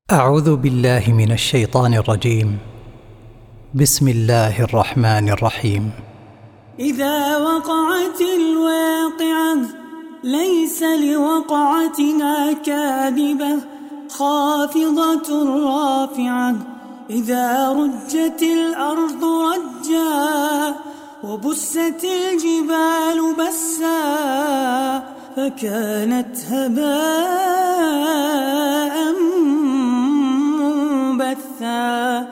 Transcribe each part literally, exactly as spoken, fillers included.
أعوذ بالله من الشيطان الرجيم. بسم الله الرحمن الرحيم. إذا وقعت الواقعة ليس لوقعتها كاذبة خافضة رافعة. إذا رجت الأرض رجا وبست الجبال بسا فكانت هباء منبثا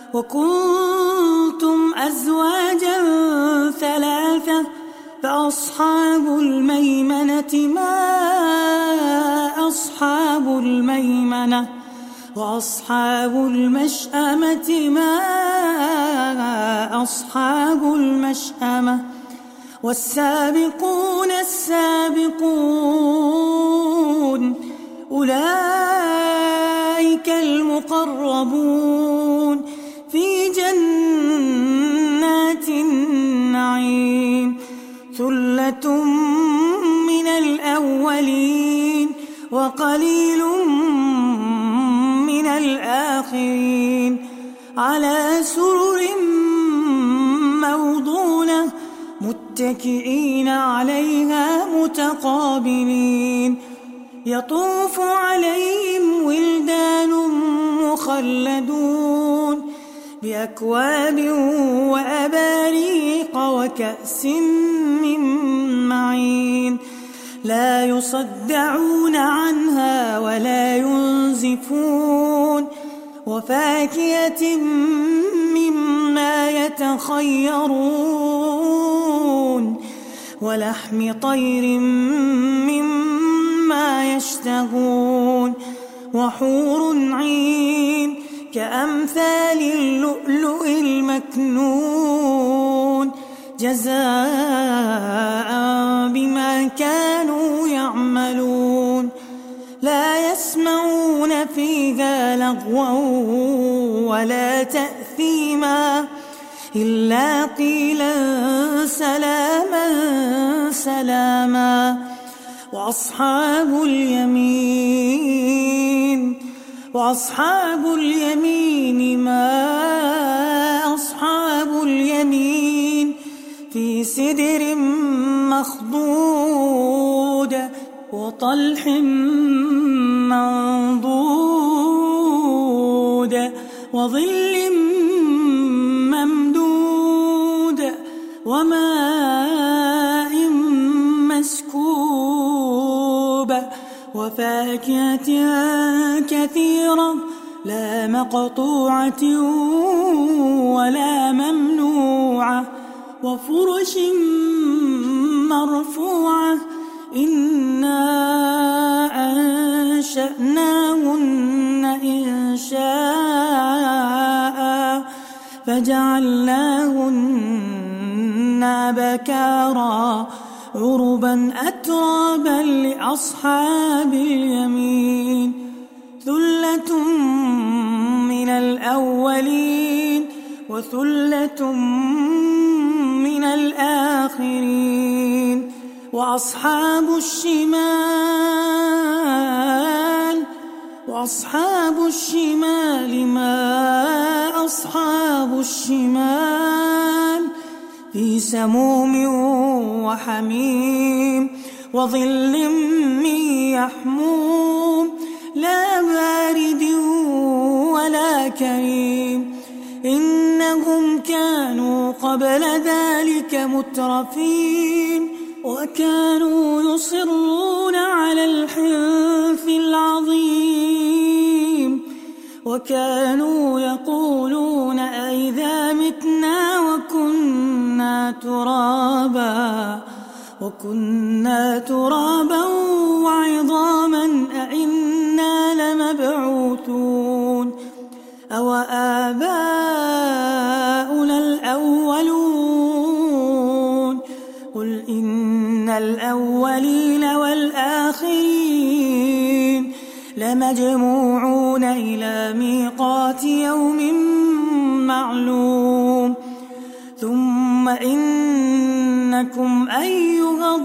وكنتم أزواجا ثلاثة فأصحاب الميمنة ما أصحاب الميمنة وأصحاب المشأمة ما أصحاب المشأمة والسابقون السابقون أولئك المقربون في جنات النعيم. ثلة من الأولين وقليل من الآخرين على سرر موضونة متكئين عليها متقابلين. يطوف عليهم ولدان مخلدون بأكواب وأباريق وكأس من معين لا يصدعون عنها ولا ينزفون وفاكهة مما يتخيرون ولحم طير مما يشتهون وحور عين كأمثال اللؤلؤ المكنون جزاء بما كانوا يعملون. لا يسمعون فيها لغوا ولا تأثيما إلا قيلا سلاما سلاما. وأصحاب اليمين وأصحاب اليمين ما أصحاب اليمين في سدر مخضود وطلح منضود وظل ممدود وماء مسكوب وفاكهة كثيرة لا مقطوعة ولا ممنوعة وفرش مرفوعة إنا أنشأناهن إنشاء فجعلناهن أبكارا عربا أترابا لأصحاب اليمين. ثلة من الأولين وثلة من الآخرين. وأصحاب الشمال وأصحاب الشمال ما أصحاب الشمال في سموم وحميم وظل من يحموم لا بارد ولا كريم. إنهم كانوا قبل ذلك مترفين وكانوا يصرون على الحنث العظيم وكانوا يقولون أئذا متنا وكنا ترابا وكنا ترابا وعظاما أئنا لمبعوثون أو آباؤنا الأولون قل إن الأولين والآخرين لمجموعون إلى ميقات يوم معلوم. ثم إنكم أيها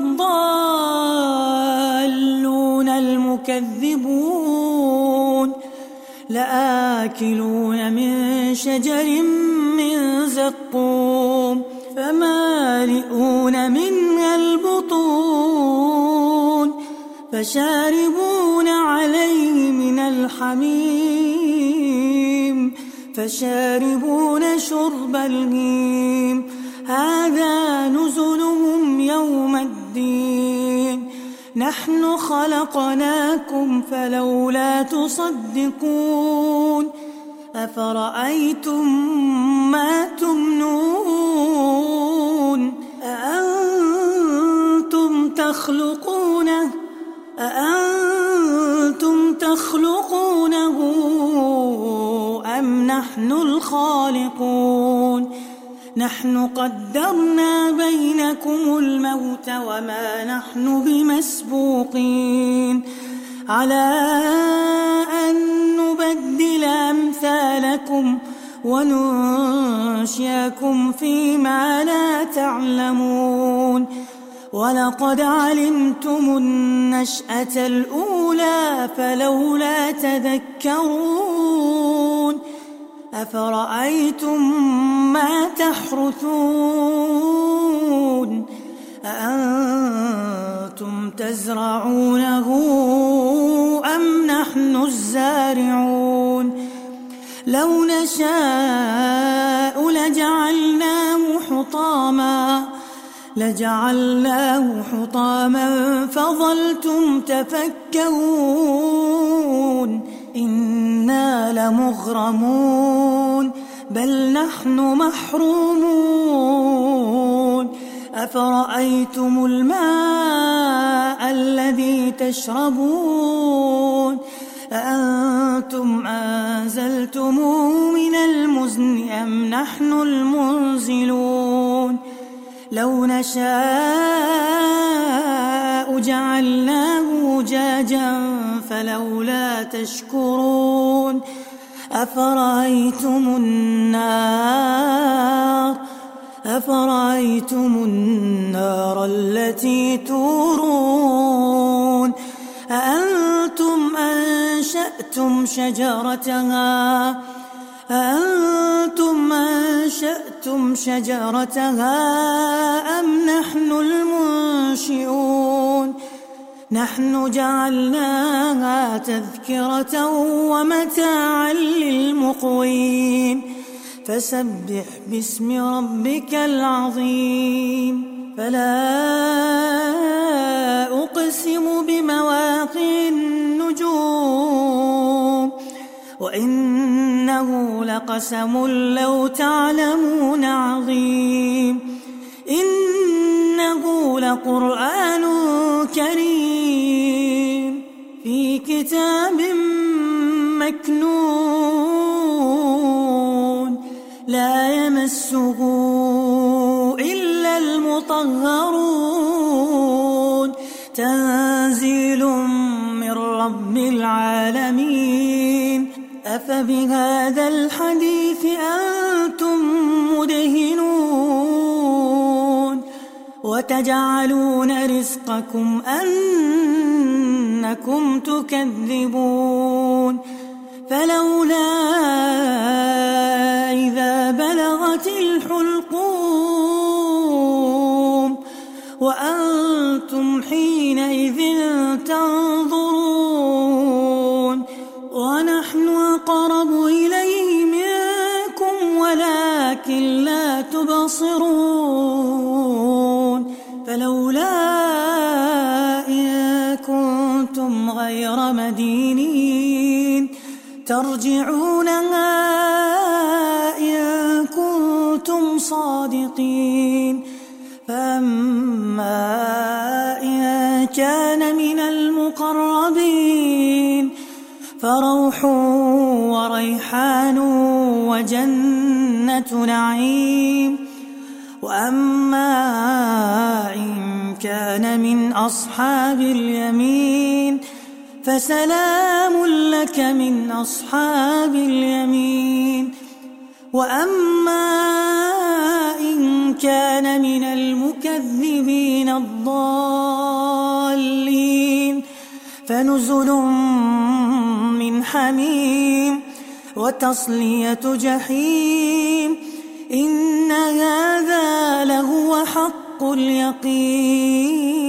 الضالون المكذبون لآكلون من شجر من زقوم فمالئون منها البطون فشاربون عليه من الحميم فشاربون شرب الهيم هذا نزلهم يوم الدين نحن خلقناكم فلولا تصدقون أفرأيتم ما تمنون أأنتم تخلقونه أأنتم تخلقونه أم نحن الخالقون نحن قدرنا بينكم الموت وما نحن بمسبوقين على أن نبدل أمثالكم وننشئكم فيما لا تعلمون ولقد علمتم النشأة الأولى فلولا تذكرون أفرأيتم ما تحرثون أأنتم تزرعونه أم نحن الزارعون لو نشاء لجعلناه حطاما لجعلناه حطاما فظلتم تفكرون إنا لمغرمون بل نحن محرومون أفرأيتم الماء الذي تشربون أأنتم أنزلتموه من المزن أم نحن المنزلون لو نشاء جعلناه أجاجا فلولا تشكرون أفرأيتم النار أفرأيتم النار التي تورون أأنتم أنشأتم شجرتها أأنتم أنشأتم شجرتها أم نحن المنشئون نحن جعلناها تذكرة ومتاعا للمقوين فسبح باسم ربك العظيم فلا أقسم بمواقع النجوم وإنه لقسم لو تعلمون عظيم إنه لقرآن كريم في كتاب مكنون لا يمسه إلا المطهرون تنزيل من رب العالمين أفبهذا الحديث أنتم مدهنون وتجعلون رزقكم أنكم تكذبون فلولا إذا بلغت الحلقوم وأنتم حينئذ تنظرون ونحن أقرب إليه منكم ولكن لا تبصرون فلولا إن كنتم غير مدينين ترجعونها إن كنتم صادقين فأما إن كان من المقربين فروح وريحان وجنة نعيم وأما إن كان من أصحاب اليمين فسلام لك من أصحاب اليمين وأما إن كان من المكذبين الضالين فنزل من حميم وتصلية جحيم إن هذا لهو حق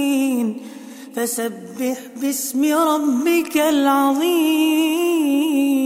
اليقين فسبح باسم ربك العظيم.